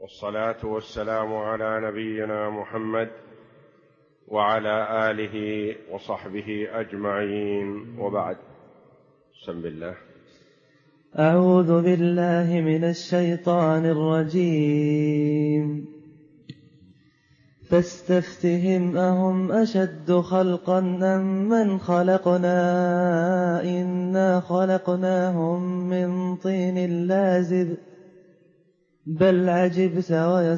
والصلاة والسلام على نبينا محمد وعلى آله وصحبه أجمعين، وبعد. بسم الله. أعوذ بالله من الشيطان الرجيم. فاستفتهم أهم أشد خلقا أم من خلقنا إنا خلقناهم من طين لازب بل عجبت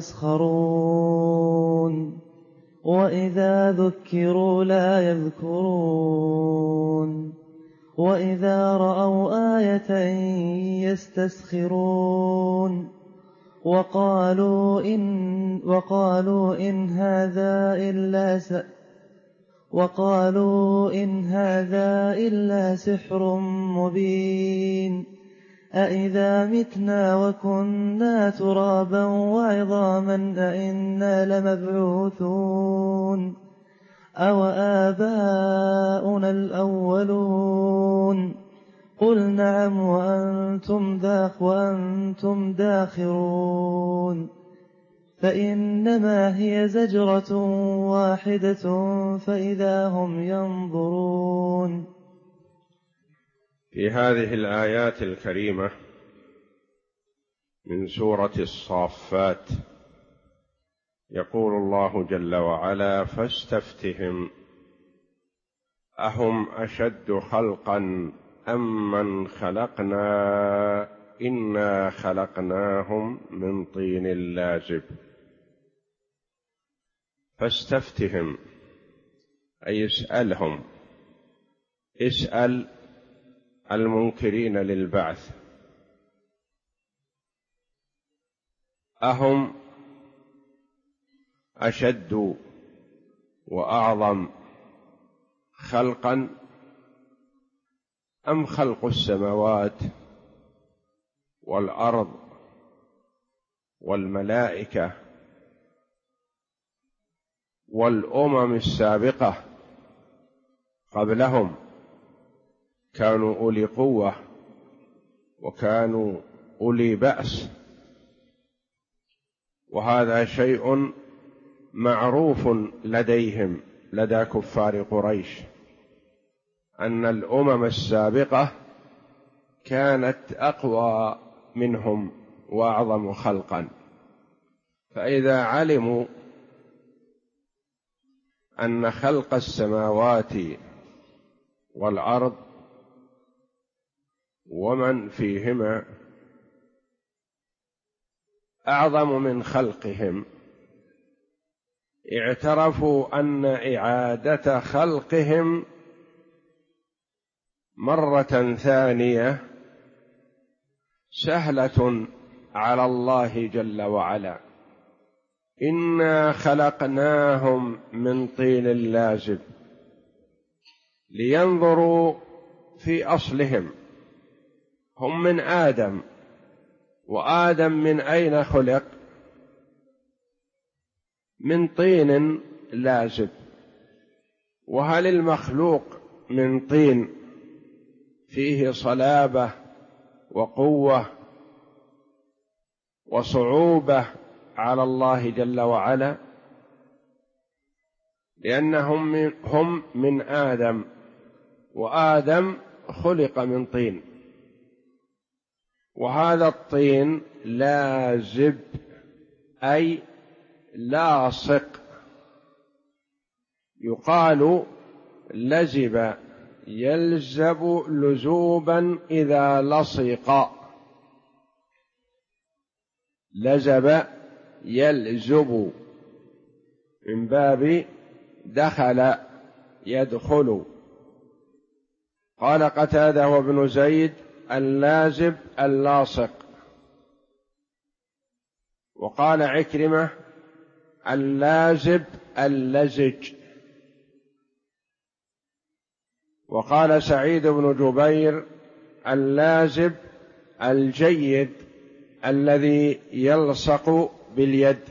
ويسخرون وإذا ذكروا لا يذكرون وإذا رأوا آية يستسخرون وقالوا إن هذا إلا سحر مبين أإذا متنا وكنا ترابا وعظاما أإنا لمبعوثون أو آباؤنا الأولون قل نعم وأنتم داخرون فإنما هي زجرة واحدة فإذا هم ينظرون. في هذه الآيات الكريمة من سورة الصافات يقول الله جل وعلا: فاستفتهم أهم أشد خلقا أم من خلقنا إنا خلقناهم من طين لازب. فاستفتهم أي اسألهم، اسأل المنكرين للبعث، أهم أشد وأعظم خلقا أم خلق السماوات والأرض والملائكة والأمم السابقة قبلهم كانوا أولي قوة وكانوا أولي بأس، وهذا شيء معروف لديهم لدى كفار قريش أن الأمم السابقة كانت أقوى منهم وأعظم خلقا، فإذا علموا أن خلق السماوات والأرض ومن فيهما أعظم من خلقهم اعترفوا أن إعادة خلقهم مرة ثانية سهلة على الله جل وعلا. إنا خلقناهم من طين لازب، لينظروا في أصلهم. هم من آدم، وآدم من أين خلق؟ من طين لازب. وهل المخلوق من طين فيه صلابة وقوة وصعوبة على الله جل وعلا؟ لأنهم هم من آدم، وآدم خلق من طين، وهذا الطين لازب أي لاصق. يقال لزب يلزب لزوبا إذا لصق، لزب يلزب من باب دخل يدخل. قال قتادة وابن زيد: اللازب اللاصق. وقال عكرمة: اللازب اللزج. وقال سعيد بن جبير: اللازب الجيد الذي يلصق باليد.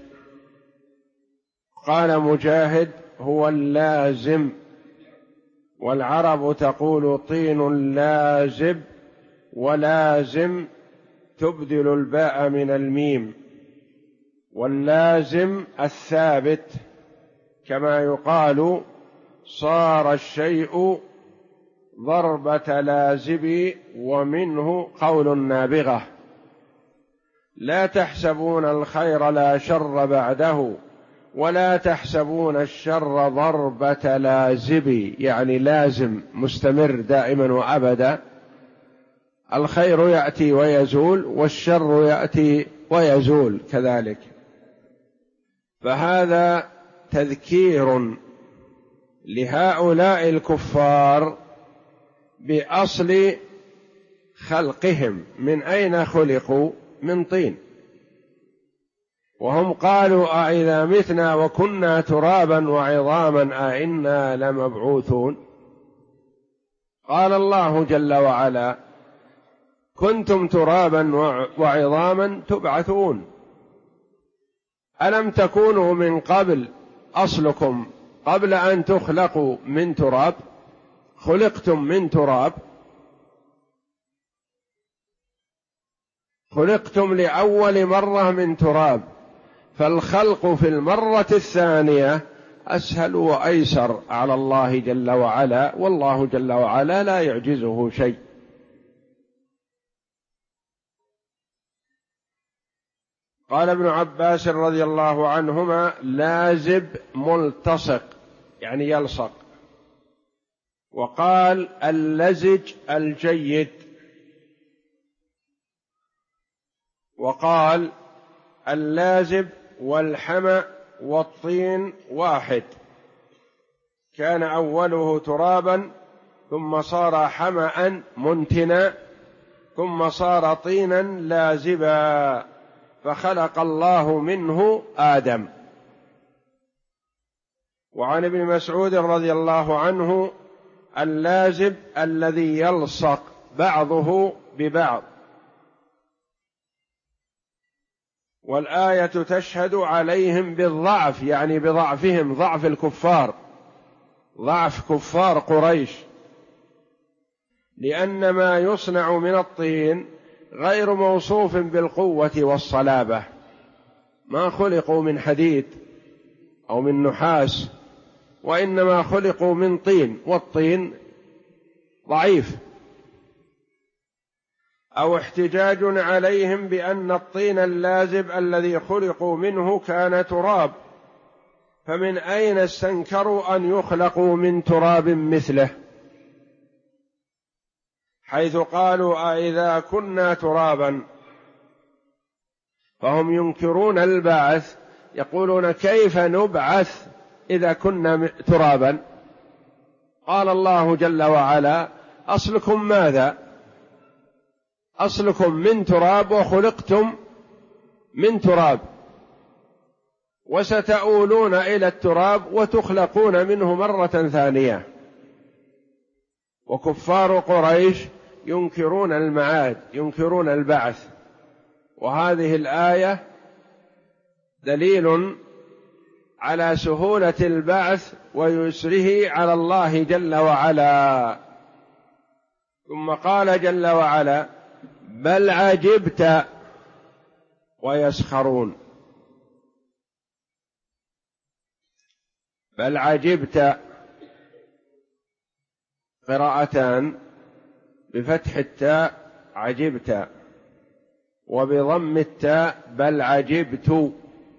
قال مجاهد: هو اللازم. والعرب تقول: طين لازب، ولازم تبدل الباء من الميم، واللازم الثابت، كما يقال صار الشيء ضربة لازب ومنه قول النابغة: لا تحسبون الخير لا شر بعده ولا تحسبون الشر ضربة لازب، يعني لازم مستمر دائما وأبدا. الخير يأتي ويزول والشر يأتي ويزول كذلك. فهذا تذكير لهؤلاء الكفار بأصل خلقهم، من أين خلقوا؟ من طين. وهم قالوا: أإذا متنا وكنا ترابا وعظاما أإنا لمبعوثون؟ قال الله جل وعلا: كنتم ترابا وعظاما تبعثون. ألم تكونوا من قبل، أصلكم قبل أن تخلقوا من تراب، خلقتم من تراب، خلقتم لأول مرة من تراب، فالخلق في المرة الثانية أسهل وأيسر على الله جل وعلا، والله جل وعلا لا يعجزه شيء. قال ابن عباس رضي الله عنهما: لازب ملتصق، يعني يلصق. وقال: اللزج الجيد. وقال: اللازب والحمأ والطين واحد، كان أوله ترابا ثم صار حمأ منتنا ثم صار طينا لازبا، فخلق الله منه آدم. وعن ابن مسعود رضي الله عنه: اللازب الذي يلصق بعضه ببعض. والآية تشهد عليهم بالضعف، يعني بضعفهم، ضعف الكفار، ضعف كفار قريش، لأن ما يصنع من الطين غير موصوف بالقوة والصلابة، ما خلقوا من حديد أو من نحاس، وإنما خلقوا من طين، والطين ضعيف. أو احتجاج عليهم بأن الطين اللازب الذي خلقوا منه كان تراب، فمن أين استنكروا أن يخلقوا من تراب مثله، حيث قالوا: أإذا كنا ترابا؟ فهم ينكرون البعث، يقولون: كيف نبعث إذا كنا ترابا؟ قال الله جل وعلا: أصلكم ماذا؟ أصلكم من تراب وخلقتم من تراب، وستؤولون إلى التراب وتخلقون منه مرة ثانية. وكفار قريش ينكرون المعاد، ينكرون البعث. وهذه الآية دليل على سهولة البعث ويسره على الله جل وعلا. ثم قال جل وعلا: بل عجبت ويسخرون. بل عجبت قراءتان، بفتح التاء عجبت، وبضم التاء بل عجبت.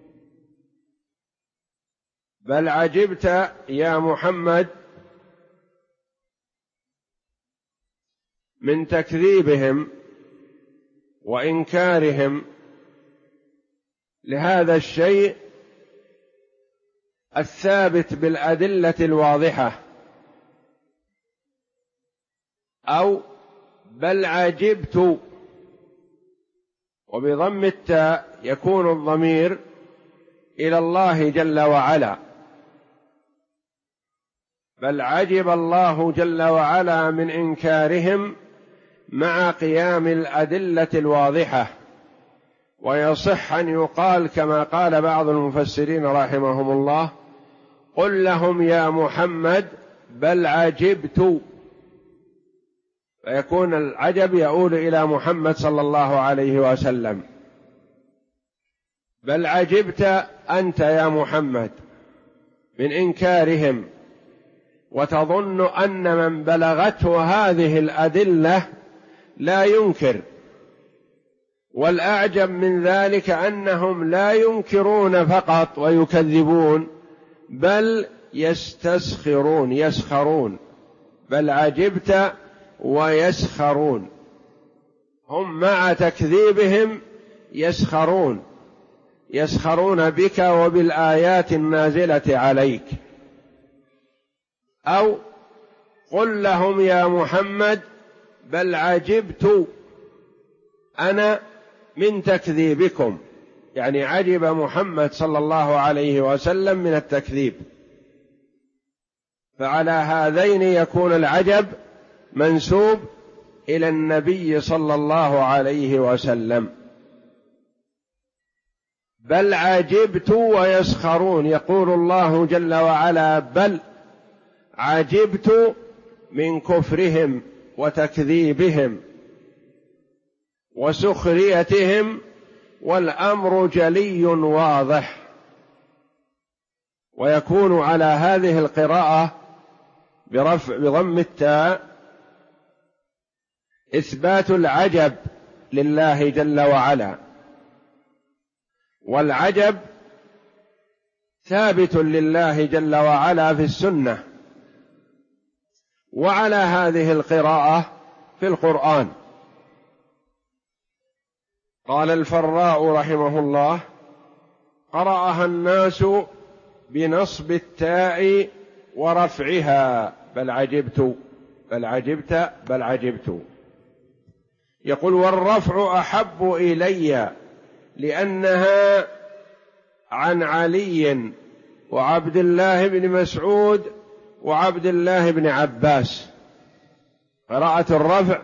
بل عجبت يا محمد من تكذيبهم وإنكارهم لهذا الشيء الثابت بالأدلة الواضحة، أو بل عجبت، وبضم التاء يكون الضمير إلى الله جل وعلا. بل عجب الله جل وعلا من إنكارهم مع قيام الأدلة الواضحة. ويصح أن يقال كما قال بعض المفسرين رحمهم الله: قل لهم يا محمد بل عجبت، فيكون العجب يؤول إلى محمد صلى الله عليه وسلم. بل عجبت أنت يا محمد من إنكارهم، وتظن أن من بلغته هذه الأدلة لا ينكر. والأعجب من ذلك أنهم لا ينكرون فقط ويكذبون، بل يستسخرون يسخرون، بل عجبت ويسخرون، هم مع تكذيبهم يسخرون، يسخرون بك وبالآيات النازلة عليك. أو قل لهم يا محمد بل عجبت أنا من تكذيبكم، يعني عجب محمد صلى الله عليه وسلم من التكذيب. فعلى هذين يكون العجب منسوب إلى النبي صلى الله عليه وسلم. بل عجبت ويسخرون، يقول الله جل وعلا بل عجبت من كفرهم وتكذيبهم وسخريتهم، والأمر جلي واضح. ويكون على هذه القراءة بضم التاء إثبات العجب لله جل وعلا، والعجب ثابت لله جل وعلا في السنة، وعلى هذه القراءة في القرآن. قال الفراء رحمه الله: قرأها الناس بنصب التاء ورفعها، بل عجبت بل عجبت بل عجبت. يقول: والرفع أحب إلي لأنها عن علي وعبد الله بن مسعود وعبد الله بن عباس. قراءة الرفع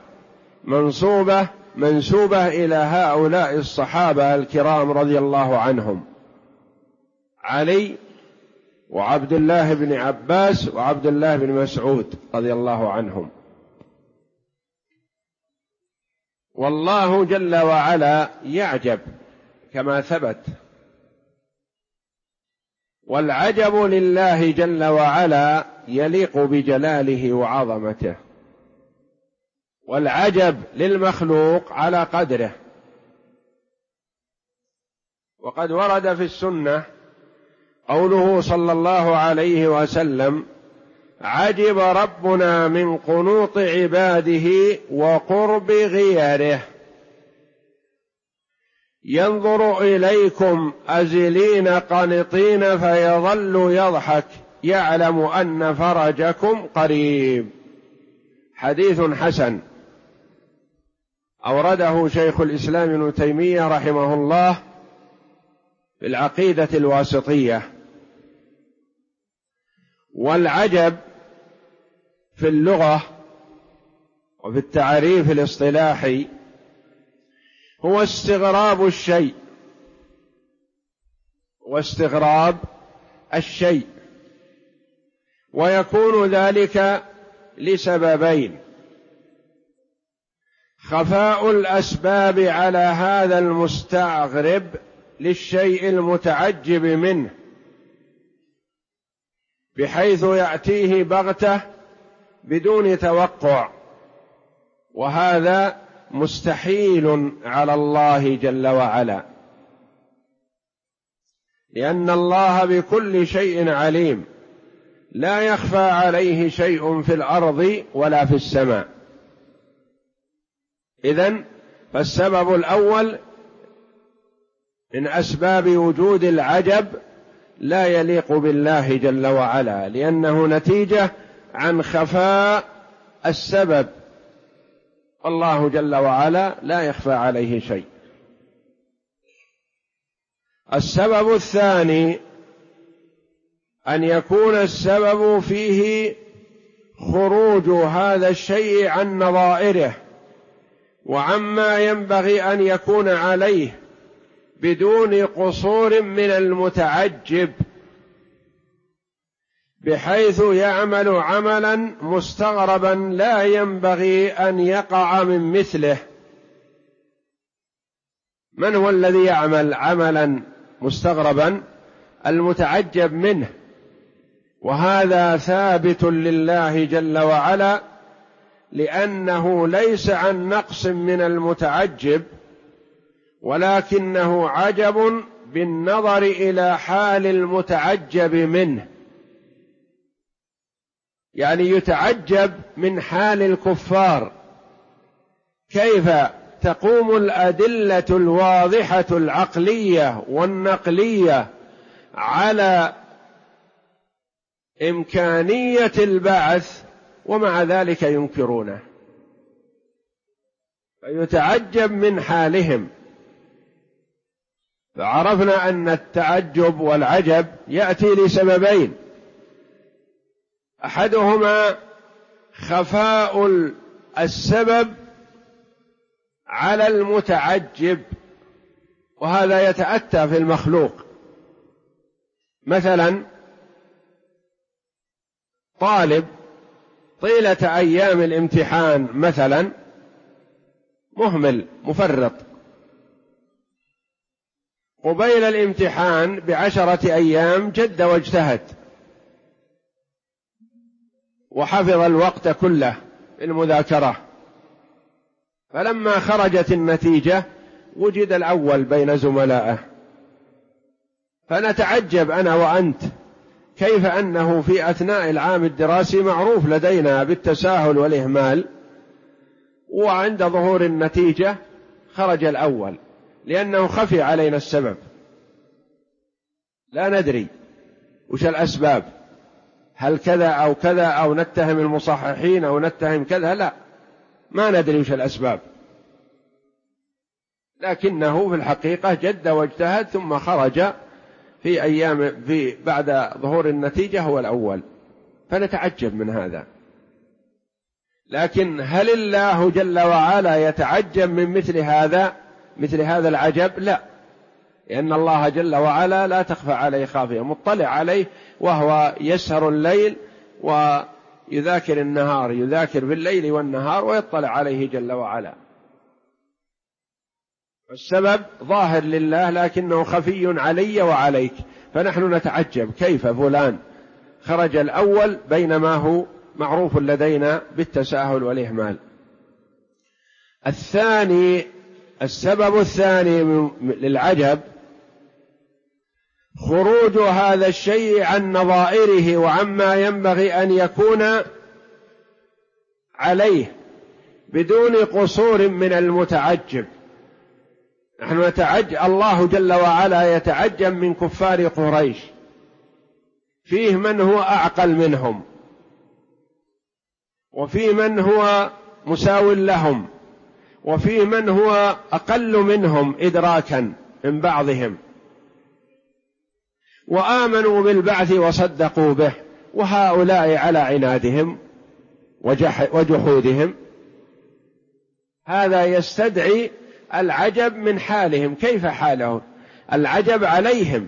منسوبة إلى هؤلاء الصحابة الكرام رضي الله عنهم، علي وعبد الله بن عباس وعبد الله بن مسعود رضي الله عنهم. والله جل وعلا يعجب كما ثبت، والعجب لله جل وعلا يليق بجلاله وعظمته، والعجب للمخلوق على قدره. وقد ورد في السنة قوله صلى الله عليه وسلم: عجب ربنا من قنوط عباده وقرب غيره، ينظر إليكم أزلين قنطين فيظل يضحك يعلم أن فرجكم قريب. حديث حسن أورده شيخ الإسلام ابن تيمية رحمه الله في العقيدة الواسطية. والعجب في اللغة وفي التعريف الاصطلاحي هو استغراب الشيء، واستغراب الشيء، ويكون ذلك لسببين: خفاء الأسباب على هذا المستغرب للشيء المتعجب منه، بحيث يأتيه بغتة بدون توقع، وهذا مستحيل على الله جل وعلا، لأن الله بكل شيء عليم، لا يخفى عليه شيء في الأرض ولا في السماء. إذن فالسبب الأول من أسباب وجود العجب لا يليق بالله جل وعلا، لأنه نتيجة عن خفاء السبب، والله جل وعلا لا يخفى عليه شيء. السبب الثاني أن يكون السبب فيه خروج هذا الشيء عن نظائره وعما ينبغي أن يكون عليه بدون قصور من المتعجب، بحيث يعمل عملا مستغربا لا ينبغي أن يقع من مثله. من هو الذي يعمل عملا مستغربا المتعجب منه، وهذا ثابت لله جل وعلا، لأنه ليس عن نقص من المتعجب، ولكنه عجب بالنظر إلى حال المتعجب منه، يعني يتعجب من حال الكفار كيف تقوم الأدلة الواضحة العقلية والنقلية على إمكانية البعث ومع ذلك ينكرونه، فيتعجب من حالهم. فعرفنا أن التعجب والعجب يأتي لسببين: أحدهما خفاء السبب على المتعجب، وهذا يتأتى في المخلوق. مثلا طالب طيلة أيام الامتحان مثلا مهمل مفرط، قبيل الامتحان ب10 أيام جد واجتهد وحفظ الوقت كله المذاكرة، فلما خرجت النتيجة وجد الأول بين زملائه، فنتعجب أنا وأنت كيف أنه في أثناء العام الدراسي معروف لدينا بالتساهل والإهمال، وعند ظهور النتيجة خرج الأول، لأنه خفي علينا السبب، لا ندري وش الأسباب، هل كذا أو كذا، أو نتهم المصححين أو نتهم كذا، لا، ما ندري وش الأسباب، لكنه في الحقيقة جد واجتهد ثم خرج بعد ظهور النتيجة هو الأول، فنتعجب من هذا. لكن هل الله جل وعلا يتعجب من مثل هذا العجب؟ لا، لأن الله جل وعلا لا تخفى عليه خافية، مطلع عليه، وهو يسهر الليل ويذاكر النهار، يذاكر بالليل والنهار ويطلع عليه جل وعلا. السبب ظاهر لله لكنه خفي علي وعليك، فنحن نتعجب كيف فلان خرج الأول بينما هو معروف لدينا بالتساهل والإهمال. السبب الثاني للعجب خروج هذا الشيء عن نظائره وعما ينبغي أن يكون عليه بدون قصور من المتعجب. نحن الله جل وعلا يتعجب من كفار قريش، فيه من هو أعقل منهم، وفيه من هو مساو لهم، وفيه من هو أقل منهم إدراكا من بعضهم، وآمنوا بالبعث وصدقوا به، وهؤلاء على عنادهم وجحودهم. هذا يستدعي العجب من حالهم، كيف حالهم؟ العجب عليهم،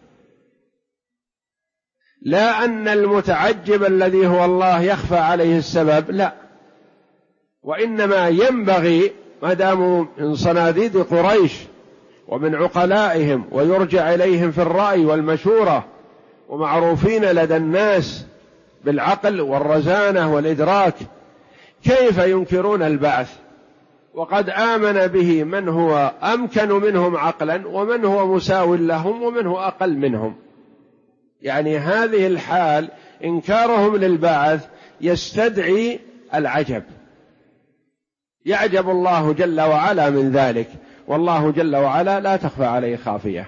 لا أن المتعجب الذي هو الله يخفى عليه السبب، لا، وإنما ينبغي ما داموا من صناديد قريش ومن عقلائهم ويرجع إليهم في الرأي والمشورة ومعروفين لدى الناس بالعقل والرزانة والإدراك، كيف ينكرون البعث وقد آمن به من هو أمكن منهم عقلا ومن هو مساو لهم ومن هو أقل منهم؟ يعني هذه الحال إنكارهم للبعث يستدعي العجب، يعجب الله جل وعلا من ذلك، والله جل وعلا لا تخفى عليه خافية.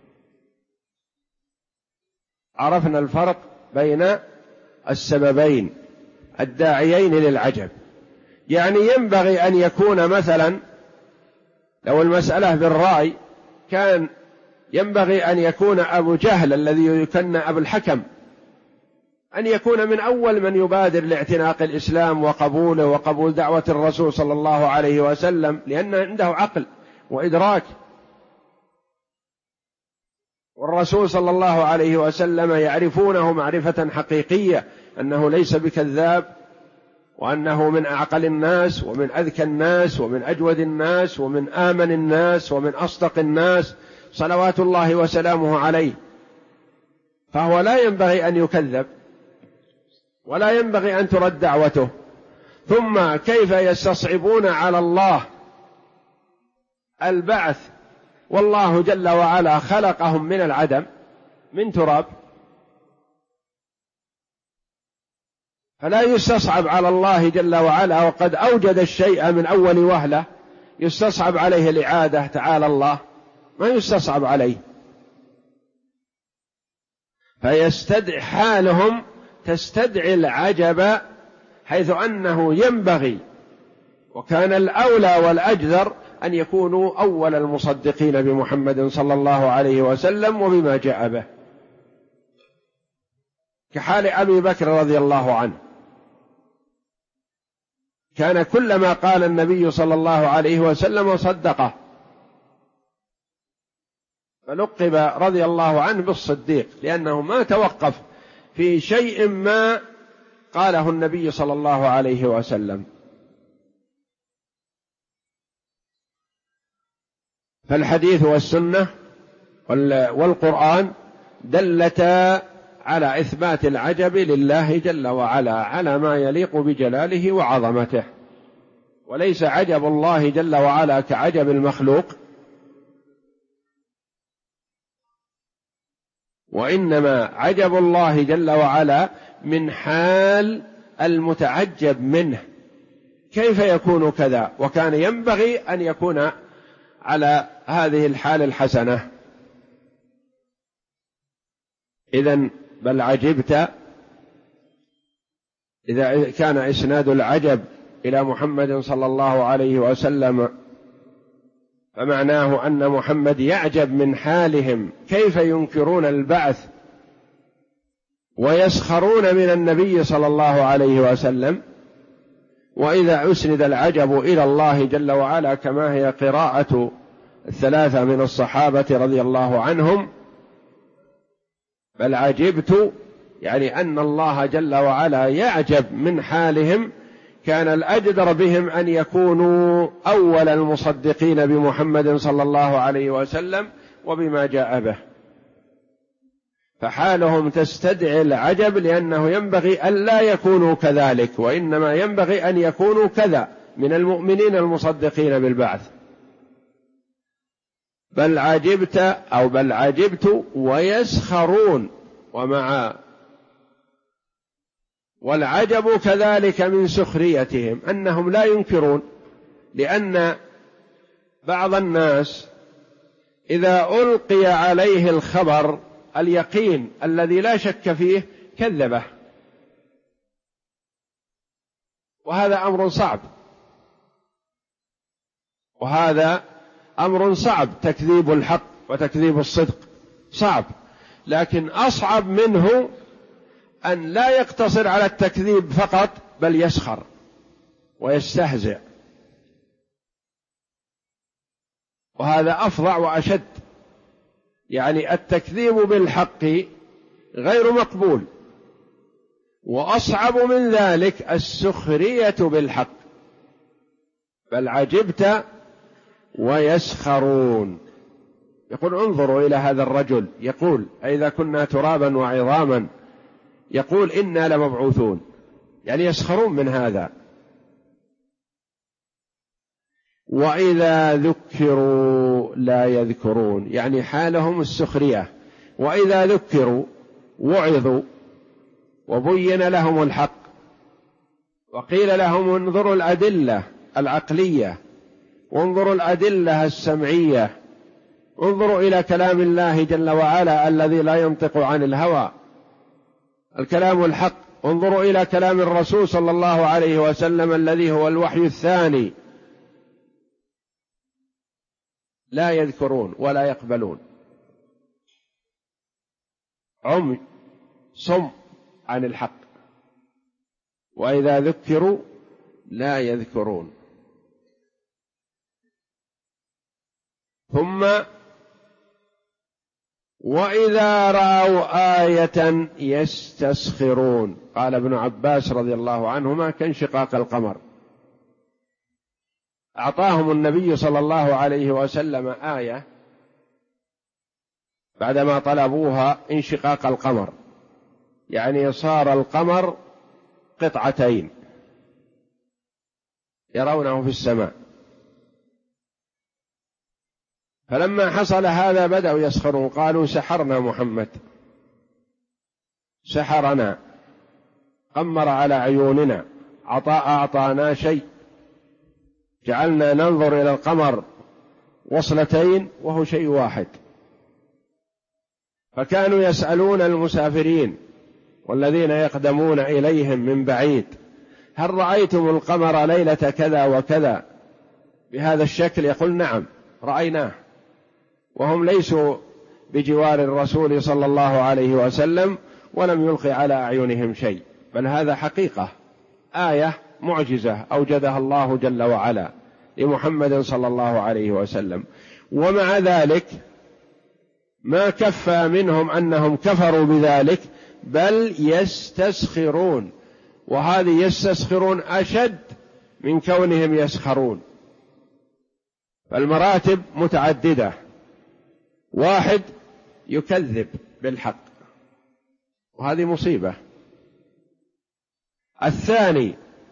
عرفنا الفرق بين السببين الداعيين للعجب. يعني ينبغي أن يكون مثلا لو المسألة بالرأي كان ينبغي أن يكون أبو جهل الذي يكنى أبو الحكم أن يكون من أول من يبادر لاعتناق الإسلام وقبوله وقبول دعوة الرسول صلى الله عليه وسلم، لأن عنده عقل وإدراك، والرسول صلى الله عليه وسلم يعرفونه معرفة حقيقية أنه ليس بكذاب، وأنه من أعقل الناس ومن أذكى الناس ومن أجود الناس ومن آمن الناس ومن أصدق الناس صلوات الله وسلامه عليه، فهو لا ينبغي أن يكذب ولا ينبغي أن ترد دعوته. ثم كيف يستصعبون على الله البعث والله جل وعلا خلقهم من العدم، من تراب، فلا يستصعب على الله جل وعلا، وقد أوجد الشيء من أول وهلة يستصعب عليه الإعادة. تعالى الله، ما يستصعب عليه. فيستدعي حالهم تستدعي العجب، حيث أنه ينبغي وكان الأولى والأجدر أن يكونوا أول المصدقين بمحمد صلى الله عليه وسلم وبما جاء به، كحال أبي بكر رضي الله عنه، كان كلما قال النبي صلى الله عليه وسلم صدقه، فلقب رضي الله عنه بالصديق، لأنه ما توقف في شيء ما قاله النبي صلى الله عليه وسلم. فالحديث والسنة والقرآن دلتا على إثبات العجب لله جل وعلا على ما يليق بجلاله وعظمته، وليس عجب الله جل وعلا كعجب المخلوق، وإنما عجب الله جل وعلا من حال المتعجب منه، كيف يكون كذا، وكان ينبغي أن يكون على هذه الحال الحسنة. إذن بل عجبت، إذا كان إسناد العجب إلى محمد صلى الله عليه وسلم فمعناه أن محمد يعجب من حالهم، كيف ينكرون البعث ويسخرون من النبي صلى الله عليه وسلم. وإذا أسند العجب إلى الله جل وعلا كما هي قراءة الثلاثة من الصحابة رضي الله عنهم، بل عجبت يعني أن الله جل وعلا يعجب من حالهم، كان الأجدر بهم أن يكونوا أول المصدقين بمحمد صلى الله عليه وسلم وبما جاء به، فحالهم تستدعي العجب، لأنه ينبغي أن لا يكونوا كذلك، وإنما ينبغي أن يكونوا كذا من المؤمنين المصدقين بالبعث. بل عجبت ويسخرون، والعجب كذلك من سخريتهم أنهم لا ينكرون، لأن بعض الناس إذا ألقي عليه الخبر اليقين الذي لا شك فيه كذبه، وهذا أمر صعب، تكذيب الحق وتكذيب الصدق صعب، لكن أصعب منه أن لا يقتصر على التكذيب فقط، بل يسخر ويستهزئ، وهذا أفظع وأشد. يعني التكذيب بالحق غير مقبول، وأصعب من ذلك السخرية بالحق. بل عجبت ويسخرون. يقول انظروا إلى هذا الرجل، يقول أئذا كنا ترابا وعظاما، يقول إنا لمبعوثون، يعني يسخرون من هذا. وإذا ذكروا لا يذكرون، يعني حالهم السخرية، وإذا ذكروا وعظوا وبين لهم الحق وقيل لهم انظروا الأدلة العقلية وانظروا الأدلة السمعية، انظروا إلى كلام الله جل وعلا الذي لا ينطق عن الهوى، الكلام الحق، انظروا إلى كلام الرسول صلى الله عليه وسلم الذي هو الوحي الثاني، لا يذكرون ولا يقبلون، عمي صم عن الحق. وإذا ذكروا لا يذكرون. ثم وإذا رأوا آية يستسخرون. قال ابن عباس رضي الله عنهما كانشقاق القمر. أعطاهم النبي صلى الله عليه وسلم آية بعدما طلبوها انشقاق القمر، يعني صار القمر قطعتين يرونه في السماء. فلما حصل هذا بدأوا يسخرون، قالوا سحرنا محمد، سحرنا، قمر على عيوننا، أعطانا شيء، جعلنا ننظر إلى القمر وصلتين وهو شيء واحد. فكانوا يسألون المسافرين والذين يقدمون إليهم من بعيد: هل رأيتم القمر ليلة كذا وكذا بهذا الشكل؟ يقول: نعم رأيناه، وهم ليسوا بجوار الرسول صلى الله عليه وسلم ولم يلقي على أعينهم شيء، بل هذا حقيقة، آية معجزة أوجدها الله جل وعلا لمحمد صلى الله عليه وسلم. ومع ذلك ما كفى منهم أنهم كفروا بذلك، بل يستسخرون، وهذه يستسخرون أشد من كونهم يسخرون. فالمراتب متعددة: واحد يكذب بالحق، وهذه مصيبة. الثاني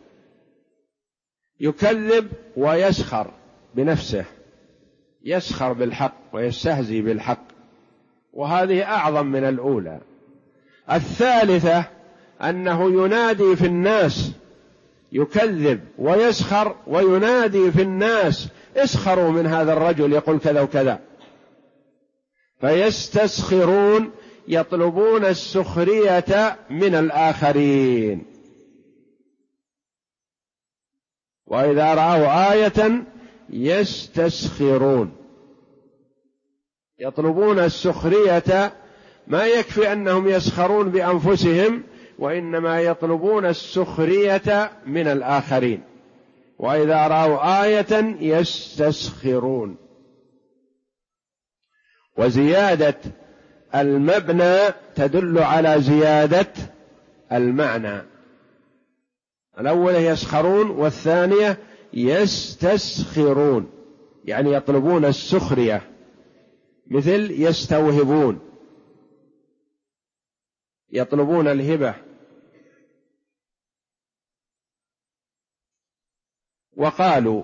يكذب ويسخر بنفسه، يسخر بالحق ويستهزي بالحق، وهذه أعظم من الأولى. الثالثة أنه ينادي في الناس، يكذب ويسخر وينادي في الناس: اسخروا من هذا الرجل يقول كذا وكذا. فيستسخرون، يطلبون السخرية من الآخرين. وإذا رأوا آية يستسخرون، يطلبون السخرية. ما يكفي أنهم يسخرون بأنفسهم، وإنما يطلبون السخرية من الآخرين. وإذا رأوا آية يستسخرون. وزيادة المبنى تدل على زيادة المعنى. الأولى يسخرون، والثانية يستسخرون، يعني يطلبون السخرية، مثل يستوهبون، يطلبون الهبة. وقالوا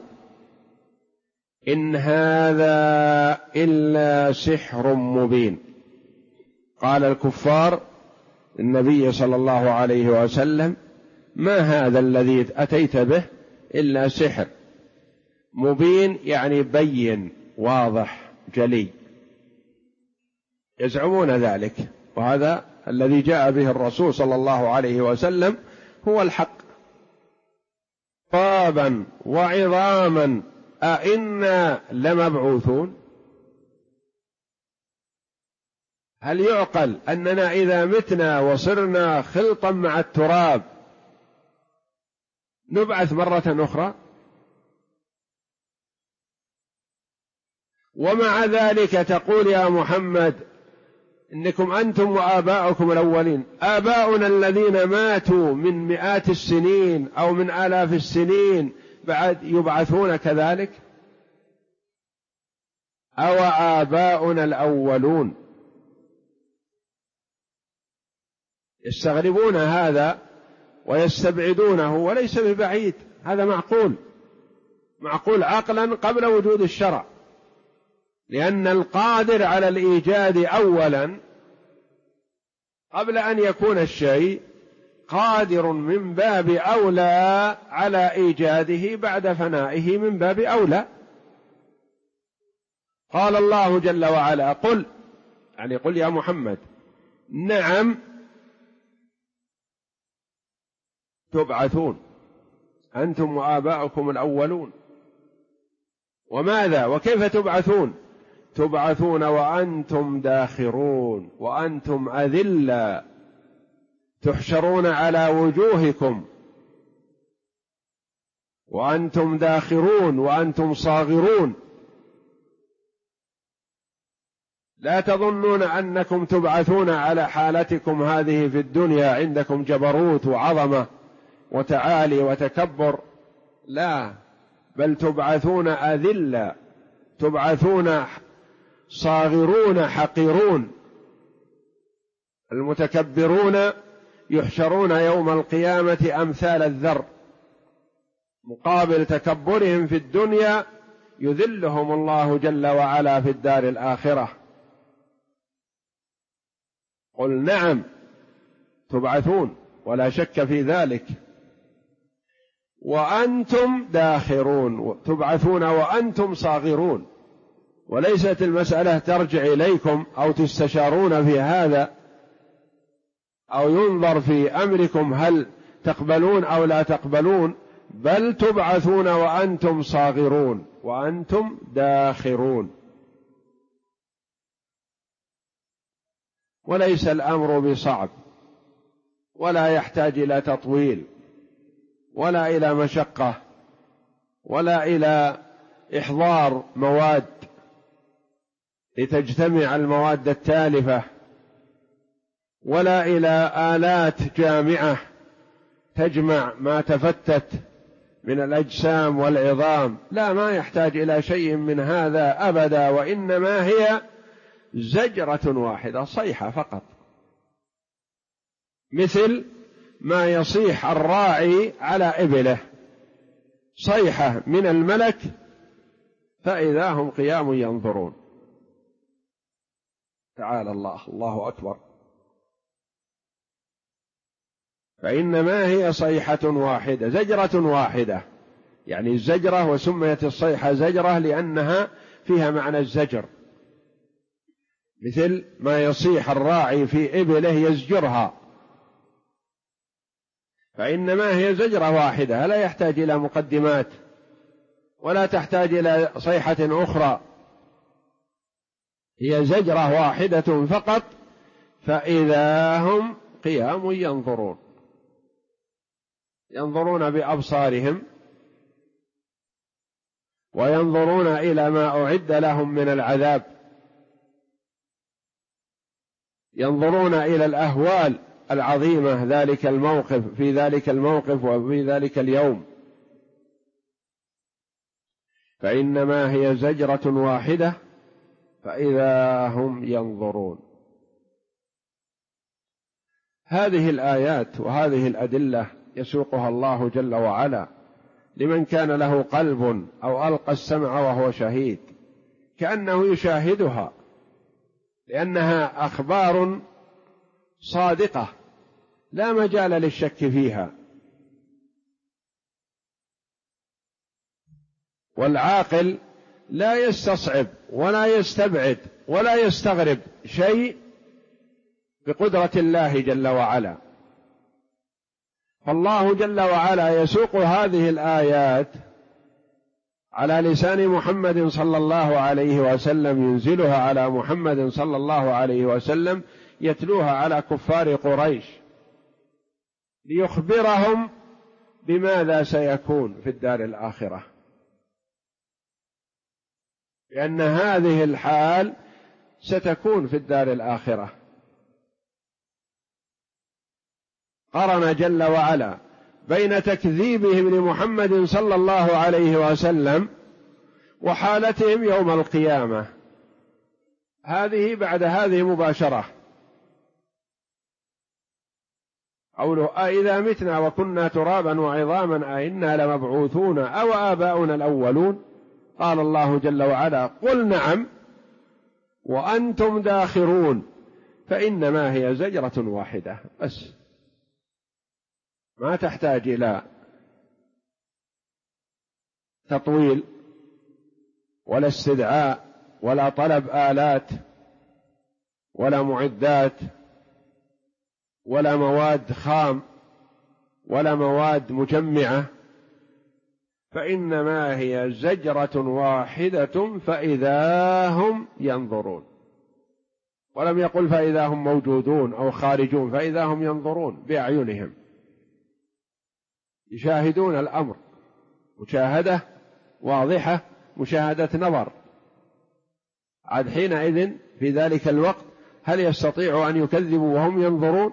إن هذا إلا سحر مبين. قال الكفار النبي صلى الله عليه وسلم: ما هذا الذي أتيت به إلا سحر مبين، يعني بين واضح جلي. يزعمون ذلك، وهذا الذي جاء به الرسول صلى الله عليه وسلم هو الحق. طابا وعظاما أئنا لمبعوثون. هل يعقل أننا إذا متنا وصرنا خلطا مع التراب نبعث مرة أخرى؟ ومع ذلك تقول يا محمد إنكم أنتم وآباؤكم الأولين. آباؤنا الذين ماتوا من مئات السنين أو من آلاف السنين بعد يبعثون كذلك؟ أو آباؤنا الأولون؟ يستغربون هذا ويستبعدونه، وليس ببعيد، هذا معقول عقلا قبل وجود الشرع، لأن القادر على الإيجاد أولا قبل أن يكون الشيء قادر من باب أولى على إيجاده بعد فنائه من باب أولى. قال الله جل وعلا: قل، يعني قل يا محمد، نعم تبعثون أنتم وآباؤكم الأولون. وماذا وكيف تبعثون؟ تبعثون وأنتم داخرون، وأنتم أذلة، تحشرون على وجوهكم، وأنتم داخرون وأنتم صاغرون. لا تظنون أنكم تبعثون على حالتكم هذه في الدنيا، عندكم جبروت وعظمة وتعالي وتكبر، لا، بل تبعثون أذلة، تبعثون صاغرون حقيرون. المتكبرون يحشرون يوم القيامة أمثال الذر، مقابل تكبرهم في الدنيا يذلهم الله جل وعلا في الدار الآخرة. قل نعم تبعثون ولا شك في ذلك، وأنتم داخرون، تبعثون وأنتم صاغرون. وليست المسألة ترجع إليكم أو تستشارون في هذا أو ينظر في أمركم هل تقبلون أو لا تقبلون، بل تبعثون وأنتم صاغرون وأنتم داخرون. وليس الأمر بصعب ولا يحتاج إلى تطويل ولا إلى مشقة ولا إلى إحضار مواد لتجتمع المواد التالفة، ولا إلى آلات جامعة تجمع ما تفتت من الأجسام والعظام. لا، ما يحتاج إلى شيء من هذا أبدا، وإنما هي زجرة واحدة، صيحة فقط، مثل ما يصيح الراعي على إبله، صيحة من الملك فإذا هم قيام ينظرون. تعالى الله، الله أكبر. فإنما هي صيحة واحدة، زجرة واحدة، يعني الزجرة، وسميت الصيحة زجرة لأنها فيها معنى الزجر، مثل ما يصيح الراعي في إبله يزجرها. فإنما هي زجرة واحدة، لا يحتاج إلى مقدمات ولا تحتاج إلى صيحة أخرى، هي زجرة واحدة فقط فإذا هم قيام ينظرون، ينظرون بأبصارهم وينظرون إلى ما أعد لهم من العذاب، ينظرون إلى الأهوال العظيمة ذلك الموقف، في ذلك الموقف وفي ذلك اليوم. فإنما هي زجرة واحدة فإذا هم ينظرون. هذه الآيات وهذه الأدلة يسوقها الله جل وعلا لمن كان له قلب أو ألقى السمع وهو شهيد، كأنه يشاهدها، لأنها أخبار صادقة لا مجال للشك فيها. والعاقل لا يستصعب ولا يستبعد ولا يستغرب شيء بقدرة الله جل وعلا. فالله جل وعلا يسوق هذه الآيات على لسان محمد صلى الله عليه وسلم، ينزلها على محمد صلى الله عليه وسلم، يتلوها على كفار قريش ليخبرهم بماذا سيكون في الدار الآخرة، لأن هذه الحال ستكون في الدار الآخرة. قرن جل وعلا بين تكذيبهم لمحمد صلى الله عليه وسلم وحالتهم يوم القيامة، هذه بعد هذه مباشرة. قوله أإذا متنا وكنا ترابا وعظاما أإنا لمبعوثون أو آباؤنا الأولون، قال الله جل وعلا قل نعم وأنتم داخرون، فإنما هي زجرة واحدة بس، ما تحتاج إلى تطويل ولا استدعاء ولا طلب آلات ولا معدات ولا مواد خام ولا مواد مجمعة، فإنما هي زجرة واحدة فإذا هم ينظرون. ولم يقل فإذا هم موجودون أو خارجون، فإذا هم ينظرون بأعينهم، يشاهدون الأمر مشاهدة واضحة، مشاهدة نظر. عاد حينئذ في ذلك الوقت هل يستطيع أن يكذبوا وهم ينظرون؟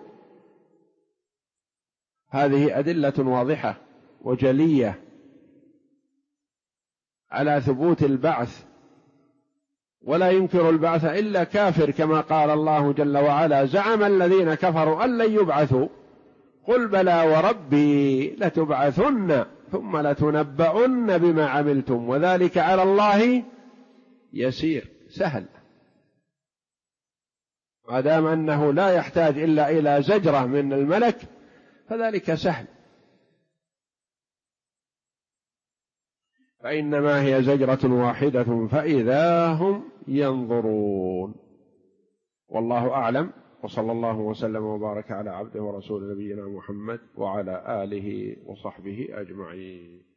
هذه أدلة واضحة وجلية على ثبوت البعث ولا ينكر البعث إلا كافر، كما قال الله جل وعلا: زعم الذين كفروا أن لن يبعثوا قل بلى وربي لتبعثن ثم لتنبؤن بما عملتم وذلك على الله يسير. سهل، ما دام أنه لا يحتاج إلا إلى زجرة من الملك فذلك سهل. فإنما هي زجرة واحدة فإذا هم ينظرون. والله أعلم، وصلى الله وسلم وبارك على عبده ورسول نبينا محمد وعلى آله وصحبه أجمعين.